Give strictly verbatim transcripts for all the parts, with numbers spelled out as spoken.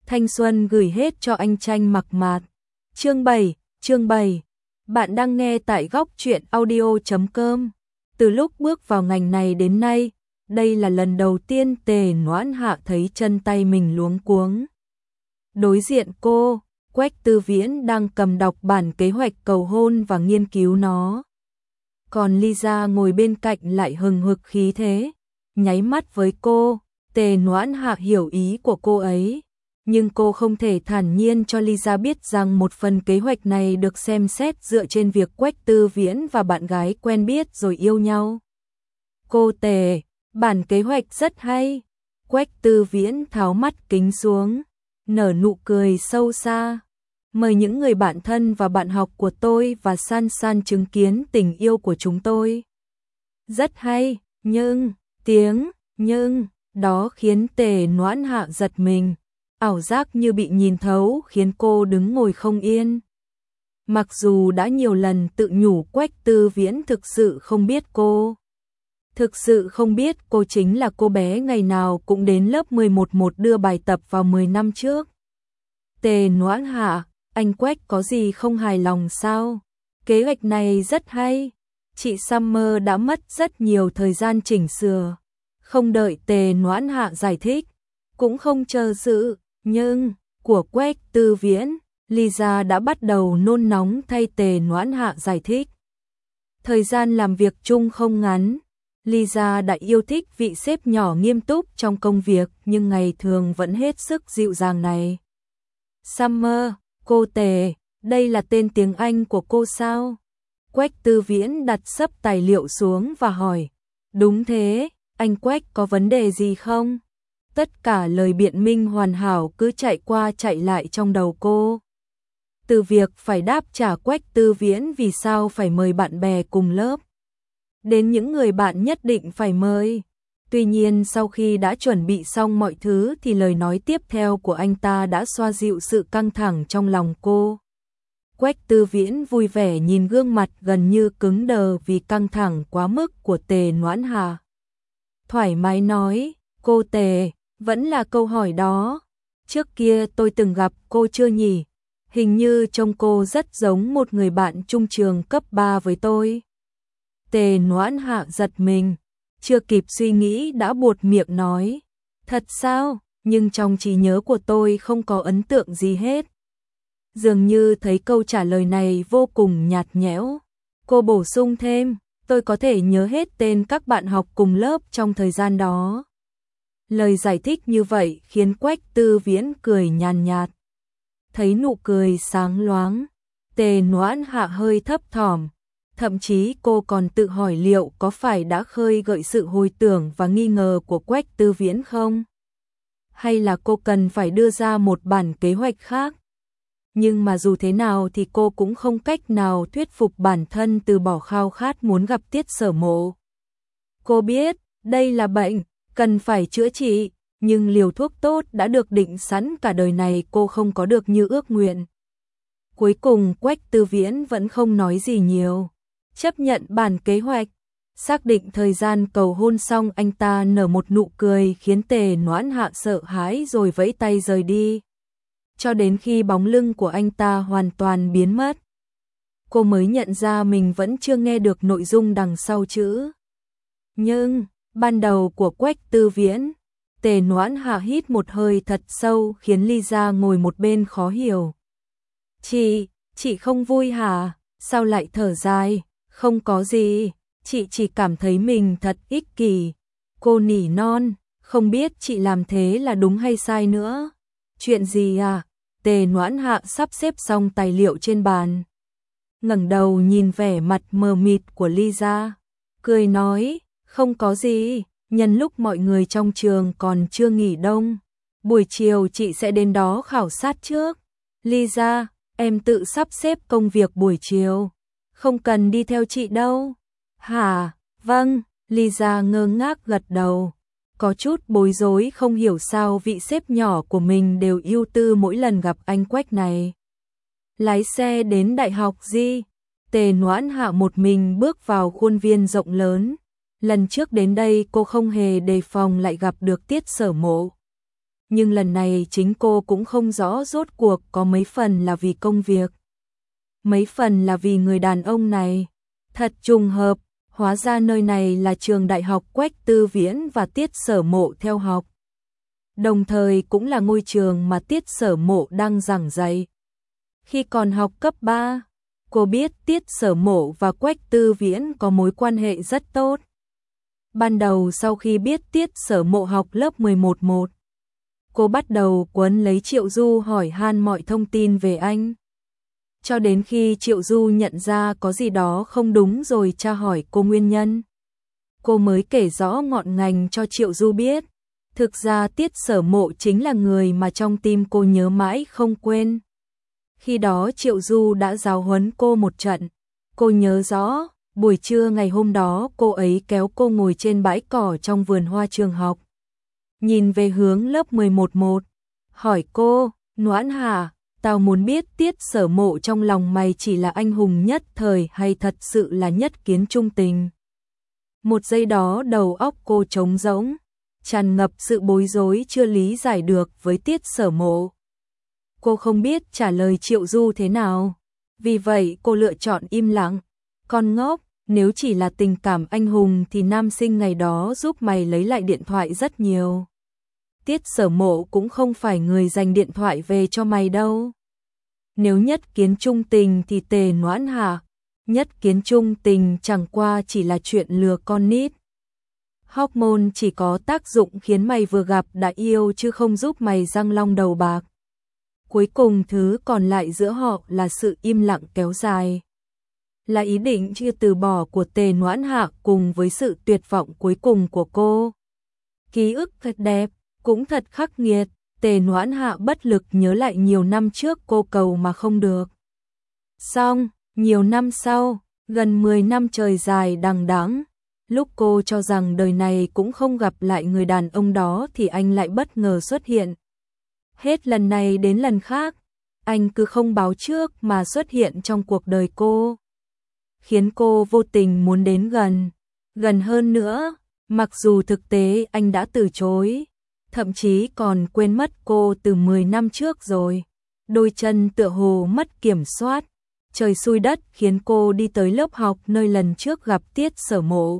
thanh xuân gửi hết cho anh Tranh Mặc Mạt. Chương bảy, chương bảy. Bạn đang nghe tại góc truyện audio chấm com. Từ lúc bước vào ngành này đến nay, đây là lần đầu tiên Tề Noãn Hạ thấy chân tay mình luống cuống. Đối diện cô, Quách Tư Viễn đang cầm đọc bản kế hoạch cầu hôn và nghiên cứu nó. Còn Lisa ngồi bên cạnh lại hừng hực khí thế, nháy mắt với cô. Tề Noãn Hạ hiểu ý của cô ấy, nhưng cô không thể thản nhiên cho Lisa biết rằng một phần kế hoạch này được xem xét dựa trên việc Quách Tư Viễn và bạn gái quen biết rồi yêu nhau. Cô Tề, bản kế hoạch rất hay. Quách Tư Viễn tháo mắt kính xuống, nở nụ cười sâu xa. Mời những người bạn thân và bạn học của tôi và San San chứng kiến tình yêu của chúng tôi. Rất hay, nhưng, tiếng, nhưng, đó khiến Tề Noãn Hạ giật mình. Ảo giác như bị nhìn thấu khiến cô đứng ngồi không yên. Mặc dù đã nhiều lần tự nhủ Quách Tư Viễn thực sự không biết cô. Thực sự không biết cô chính là cô bé ngày nào cũng đến lớp mười một một đưa bài tập vào mười năm trước. Tề Noãn Hạ, anh Quách có gì không hài lòng sao? Kế hoạch này rất hay. Chị Summer đã mất rất nhiều thời gian chỉnh sửa. Không đợi Tề Noãn Hạ giải thích, cũng không chờ sự nhưng của Quách Tư Viễn, Lisa đã bắt đầu nôn nóng thay Tề Noãn Hạ giải thích. Thời gian làm việc chung không ngắn, Lisa đã yêu thích vị sếp nhỏ nghiêm túc trong công việc nhưng ngày thường vẫn hết sức dịu dàng này. Summer, cô Tề, đây là tên tiếng Anh của cô sao? Quách Tư Viễn đặt sấp tài liệu xuống và hỏi. Đúng thế, anh Quách có vấn đề gì không? Tất cả lời biện minh hoàn hảo cứ chạy qua chạy lại trong đầu cô. Từ việc phải đáp trả Quách Tư Viễn vì sao phải mời bạn bè cùng lớp, đến những người bạn nhất định phải mời. Tuy nhiên sau khi đã chuẩn bị xong mọi thứ thì lời nói tiếp theo của anh ta đã xoa dịu sự căng thẳng trong lòng cô. Quách Tư Viễn vui vẻ nhìn gương mặt gần như cứng đờ vì căng thẳng quá mức của Tề Noãn Hạ. Thoải mái nói, cô Tề, vẫn là câu hỏi đó. Trước kia tôi từng gặp cô chưa nhỉ? Hình như trông cô rất giống một người bạn chung trường cấp ba với tôi. Tề Noãn Hạ giật mình, chưa kịp suy nghĩ đã buột miệng nói. Thật sao? Nhưng trong trí nhớ của tôi không có ấn tượng gì hết. Dường như thấy câu trả lời này vô cùng nhạt nhẽo. Cô bổ sung thêm, tôi có thể nhớ hết tên các bạn học cùng lớp trong thời gian đó. Lời giải thích như vậy khiến Quách Tư Viễn cười nhàn nhạt. Thấy nụ cười sáng loáng, Tề Noãn Hạ hơi thấp thỏm. Thậm chí cô còn tự hỏi liệu có phải đã khơi gợi sự hồi tưởng và nghi ngờ của Quách Tư Viễn không? Hay là cô cần phải đưa ra một bản kế hoạch khác? Nhưng mà dù thế nào thì cô cũng không cách nào thuyết phục bản thân từ bỏ khao khát muốn gặp Tiết Sở Mộ. Cô biết, đây là bệnh, cần phải chữa trị, nhưng liều thuốc tốt đã được định sẵn cả đời này cô không có được như ước nguyện. Cuối cùng Quách Tư Viễn vẫn không nói gì nhiều. Chấp nhận bản kế hoạch, xác định thời gian cầu hôn xong anh ta nở một nụ cười khiến Tề Noãn Hạ sợ hãi rồi vẫy tay rời đi. Cho đến khi bóng lưng của anh ta hoàn toàn biến mất, cô mới nhận ra mình vẫn chưa nghe được nội dung đằng sau chữ. Nhưng, ban đầu của Quách Tư Viễn, Tề Noãn Hạ hít một hơi thật sâu khiến Lisa ngồi một bên khó hiểu. Chị, chị không vui hả? Sao lại thở dài? Không có gì, chị chỉ cảm thấy mình thật ích kỷ. Cô nỉ non, không biết chị làm thế là đúng hay sai nữa. Chuyện gì à? Tề Noãn Hạ sắp xếp xong tài liệu trên bàn, ngẩng đầu nhìn vẻ mặt mờ mịt của Lisa, cười nói, không có gì, nhân lúc mọi người trong trường còn chưa nghỉ đông, buổi chiều chị sẽ đến đó khảo sát trước. Lisa, em tự sắp xếp công việc buổi chiều, không cần đi theo chị đâu. Hả? Vâng, Lisa ngơ ngác gật đầu. Có chút bối rối không hiểu sao vị sếp nhỏ của mình đều ưu tư mỗi lần gặp anh Quách này. Lái xe đến đại học gì? Tề Noãn Hạ một mình bước vào khuôn viên rộng lớn. Lần trước đến đây cô không hề đề phòng lại gặp được Tiết Sở Mộ. nhưng lần này chính cô cũng không rõ rốt cuộc có mấy phần là vì công việc, mấy phần là vì người đàn ông này. Thật trùng hợp, hóa ra nơi này là trường đại học Quách Tư Viễn và Tiết Sở Mộ theo học. Đồng thời cũng là ngôi trường mà Tiết Sở Mộ đang giảng dạy. Khi còn học cấp ba, cô biết Tiết Sở Mộ và Quách Tư Viễn có mối quan hệ rất tốt. Ban đầu sau khi biết Tiết Sở Mộ học lớp mười một một, cô bắt đầu quấn lấy Triệu Du hỏi han mọi thông tin về anh. Cho đến khi Triệu Du nhận ra có gì đó không đúng rồi tra hỏi cô nguyên nhân, cô mới kể rõ ngọn ngành cho Triệu Du biết. Thực ra Tiết Sở Mộ chính là người mà trong tim cô nhớ mãi không quên. Khi đó Triệu Du đã giáo huấn cô một trận. Cô nhớ rõ, buổi trưa ngày hôm đó cô ấy kéo cô ngồi trên bãi cỏ trong vườn hoa trường học, nhìn về hướng lớp mười một một, hỏi cô, Noãn Hà, tao muốn biết Tiết Sở Mộ trong lòng mày chỉ là anh hùng nhất thời hay thật sự là nhất kiến trung tình. Một giây đó đầu óc cô trống rỗng, tràn ngập sự bối rối chưa lý giải được với Tiết Sở Mộ. Cô không biết trả lời Triệu Du thế nào, vì vậy cô lựa chọn im lặng. Con ngốc, nếu chỉ là tình cảm anh hùng thì nam sinh ngày đó giúp mày lấy lại điện thoại rất nhiều. Tiết Sở Mộ cũng không phải người dành điện thoại về cho mày đâu. Nếu nhất kiến trung tình thì Tề Noãn Hà, nhất kiến trung tình chẳng qua chỉ là chuyện lừa con nít. Hormone chỉ có tác dụng khiến mày vừa gặp đã yêu chứ không giúp mày răng long đầu bạc. Cuối cùng thứ còn lại giữa họ là sự im lặng kéo dài. Là ý định chưa từ bỏ của Tề Noãn Hạ cùng với sự tuyệt vọng cuối cùng của cô. Ký ức thật đẹp, cũng thật khắc nghiệt. Tề Noãn Hạ bất lực nhớ lại nhiều năm trước cô cầu mà không được. Xong, nhiều năm sau, gần mười năm trời dài đằng đẵng, lúc cô cho rằng đời này cũng không gặp lại người đàn ông đó thì anh lại bất ngờ xuất hiện. Hết lần này đến lần khác, anh cứ không báo trước mà xuất hiện trong cuộc đời cô, khiến cô vô tình muốn đến gần, gần hơn nữa, mặc dù thực tế anh đã từ chối, thậm chí còn quên mất cô từ mười năm trước rồi. Đôi chân tựa hồ mất kiểm soát, trời xui đất khiến cô đi tới lớp học nơi lần trước gặp Tiết Sở Mộ.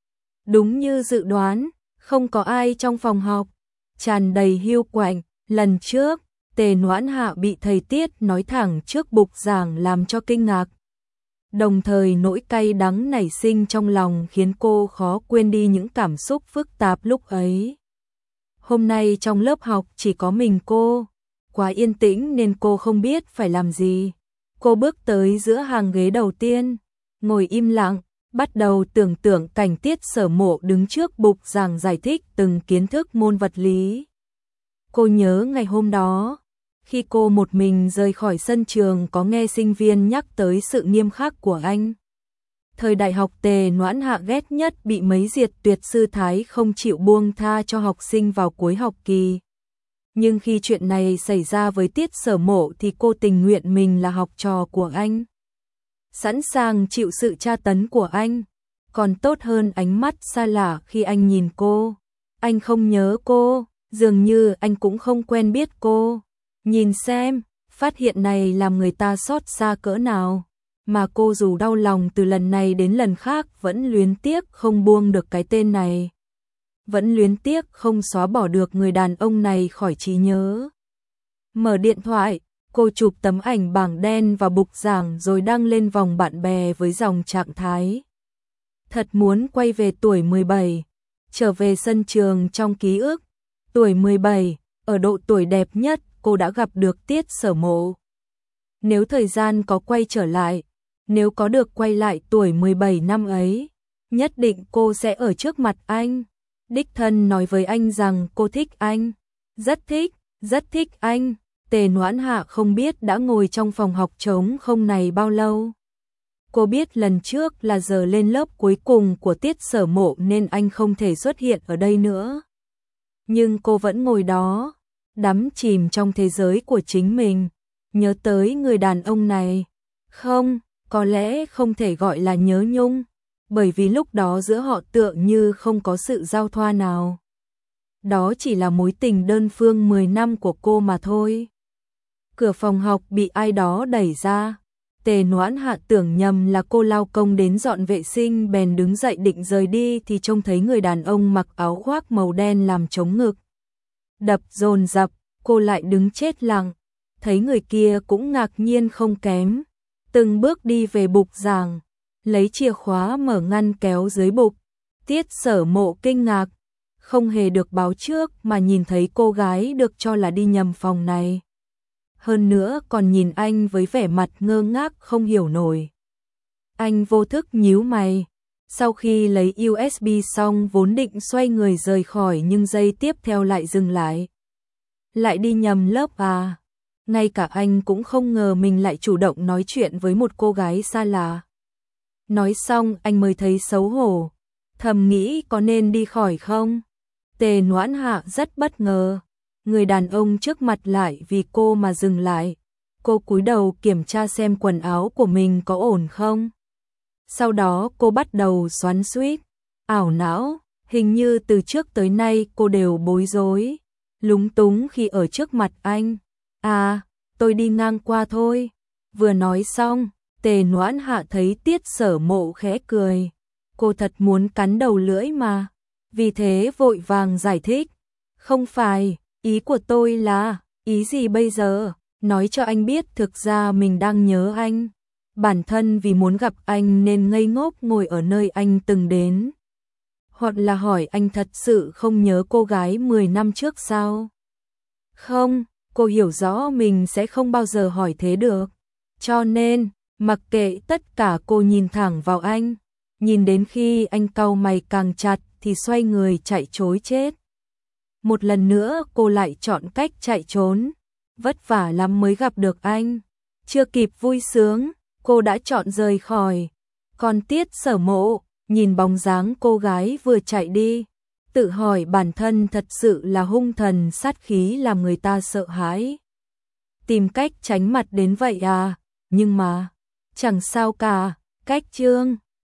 Đúng như dự đoán, không có ai trong phòng học, tràn đầy hiu quạnh. Lần trước, Tề Noãn Hạ bị thầy Tiết nói thẳng trước bục giảng làm cho kinh ngạc. Đồng thời nỗi cay đắng nảy sinh trong lòng khiến cô khó quên đi những cảm xúc phức tạp lúc ấy. Hôm nay trong lớp học chỉ có mình cô, quá yên tĩnh nên cô không biết phải làm gì. Cô bước tới giữa hàng ghế đầu tiên, ngồi im lặng, bắt đầu tưởng tượng cảnh Tiết Sở Mộ đứng trước bục giảng giải thích từng kiến thức môn vật lý. Cô nhớ ngày hôm đó, khi cô một mình rời khỏi sân trường có nghe sinh viên nhắc tới sự nghiêm khắc của anh. Thời đại học Tề Noãn Hạ ghét nhất bị mấy diệt tuyệt sư thái không chịu buông tha cho học sinh vào cuối học kỳ. Nhưng khi chuyện này xảy ra với Tiết Sở Mộ thì cô tình nguyện mình là học trò của anh, sẵn sàng chịu sự tra tấn của anh, còn tốt hơn ánh mắt xa lạ khi anh nhìn cô. Anh không nhớ cô, dường như anh cũng không quen biết cô. Nhìn xem, phát hiện này làm người ta xót xa cỡ nào, mà cô dù đau lòng từ lần này đến lần khác vẫn luyến tiếc không buông được cái tên này. Vẫn luyến tiếc không xóa bỏ được người đàn ông này khỏi trí nhớ. Mở điện thoại, cô chụp tấm ảnh bảng đen và bục giảng rồi đăng lên vòng bạn bè với dòng trạng thái: thật muốn quay về tuổi mười bảy, trở về sân trường trong ký ức. Tuổi mười bảy, ở độ tuổi đẹp nhất, cô đã gặp được Tiết Sở Mộ. Nếu thời gian có quay trở lại, nếu có được quay lại tuổi mười bảy năm ấy, nhất định cô sẽ ở trước mặt anh, đích thân nói với anh rằng cô thích anh, rất thích, rất thích anh. Tề Noãn Hạ không biết đã ngồi trong phòng học trống không này bao lâu. Cô biết lần trước là giờ lên lớp cuối cùng của Tiết Sở Mộ nên anh không thể xuất hiện ở đây nữa. Nhưng cô vẫn ngồi đó, đắm chìm trong thế giới của chính mình, nhớ tới người đàn ông này. Không, có lẽ không thể gọi là nhớ nhung, bởi vì lúc đó giữa họ tựa như không có sự giao thoa nào. đó chỉ là mối tình đơn phương mười năm của cô mà thôi. Cửa phòng học bị ai đó đẩy ra. Tề Noãn Hạ tưởng nhầm là cô lao công đến dọn vệ sinh, bèn đứng dậy định rời đi thì trông thấy người đàn ông mặc áo khoác màu đen làm chống ngực. Đập dồn dập, cô lại đứng chết lặng, thấy người kia cũng ngạc nhiên không kém. Từng bước đi về bục giảng, lấy chìa khóa mở ngăn kéo dưới bục. Tiết Sở Mộ kinh ngạc, không hề được báo trước mà nhìn thấy cô gái được cho là đi nhầm phòng này. Hơn nữa còn nhìn anh với vẻ mặt ngơ ngác không hiểu nổi. Anh vô thức nhíu mày. Sau khi lấy u ét bê xong vốn định xoay người rời khỏi nhưng giây tiếp theo lại dừng lại. Lại đi nhầm lớp à? Ngay cả anh cũng không ngờ mình lại chủ động nói chuyện với một cô gái xa lạ. Nói xong anh mới thấy xấu hổ, thầm nghĩ có nên đi khỏi không? Tề Noãn Hạ rất bất ngờ. Người đàn ông trước mặt lại vì cô mà dừng lại. Cô cúi đầu kiểm tra xem quần áo của mình có ổn không. Sau đó cô bắt đầu xoắn xuýt, ảo não, hình như từ trước tới nay cô đều bối rối, lúng túng khi ở trước mặt anh. À, tôi đi ngang qua thôi. Vừa nói xong, Tề Noãn Hạ thấy Tiết Sở Mộ khẽ cười. Cô thật muốn cắn đầu lưỡi mà. Vì thế vội vàng giải thích. Không phải, ý của tôi là, ý gì bây giờ? Nói cho anh biết thực ra mình đang nhớ anh. Bản thân vì muốn gặp anh nên ngây ngốc ngồi ở nơi anh từng đến. Hoặc là hỏi anh thật sự không nhớ cô gái mười năm trước sao? Không, cô hiểu rõ mình sẽ không bao giờ hỏi thế được. Cho nên, mặc kệ tất cả cô nhìn thẳng vào anh. Nhìn đến khi anh cau mày càng chặt thì xoay người chạy trối chết. Một lần nữa cô lại chọn cách chạy trốn. Vất vả lắm mới gặp được anh. Chưa kịp vui sướng, cô đã chọn rời khỏi. Còn Tiết Sở Mộ, nhìn bóng dáng cô gái vừa chạy đi, tự hỏi bản thân thật sự là hung thần sát khí làm người ta sợ hãi. Tìm cách tránh mặt đến vậy à, nhưng mà, chẳng sao cả, cách chương.